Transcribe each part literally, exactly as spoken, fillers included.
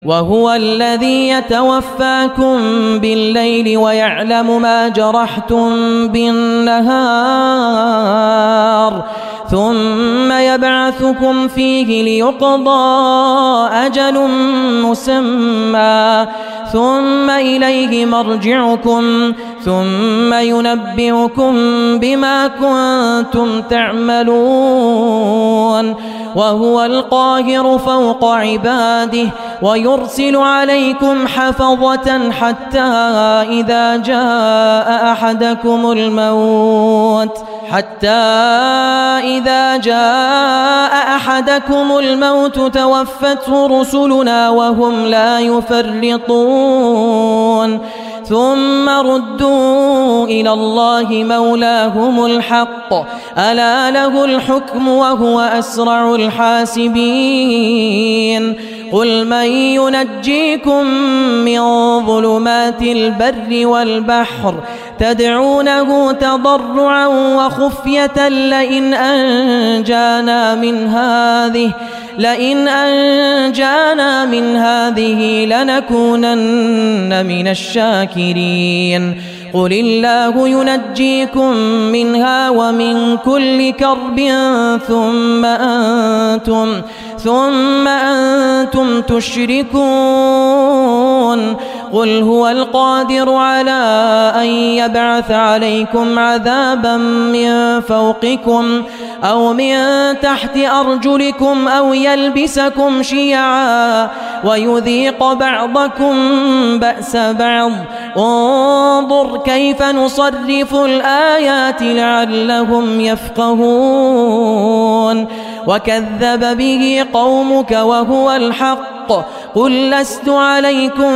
وهو الذي يتوفاكم بالليل ويعلم ما جرحتم بالنهار ثم يبعثكم فيه ليقضى أجل مسمى ثم إليه مرجعكم ثم ينبئكم بما كنتم تعملون وهو القاهر فوق عباده ويرسل عليكم حفظة حتى إذا جاء أحدكم الموت حتى إذا جاء أحدكم الموت توفته رسلنا وهم لا يفرطون ثم ردوا إلى الله مولاهم الحق ألا له الحكم وهو أسرع الحاسبين قل من ينجيكم من ظلمات البر والبحر تدعونه تضرعا وخفية لئن أنجانا من هذه لئن أنجانا من هذه لنكونن من الشاكرين قل الله ينجيكم منها ومن كل كرب ثم أنتم ثم أنتم تشركون قل هو القادر على أن يبعث عليكم عذابا من فوقكم أو من تحت أرجلكم أو يلبسكم شيعا ويذيق بعضكم بأس بعض انظر كيف نصرف الآيات لعلهم يفقهون وكذب به قومك وهو الحق قل لست عليكم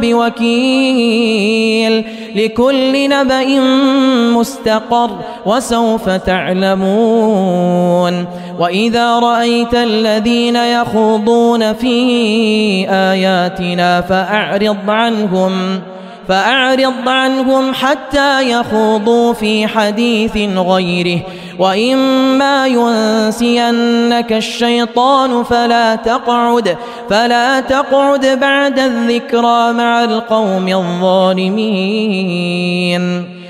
بوكيل لكل نبأ مستقر وسوف تعلمون وإذا رأيت الذين يخوضون في آياتنا فأعرض عنهم فأعرض عنهم حتى يخوضوا في حديث غيره وإما ينسينك الشيطان فلا تقعد فلا تقعد بعد الذكرى مع القوم الظالمين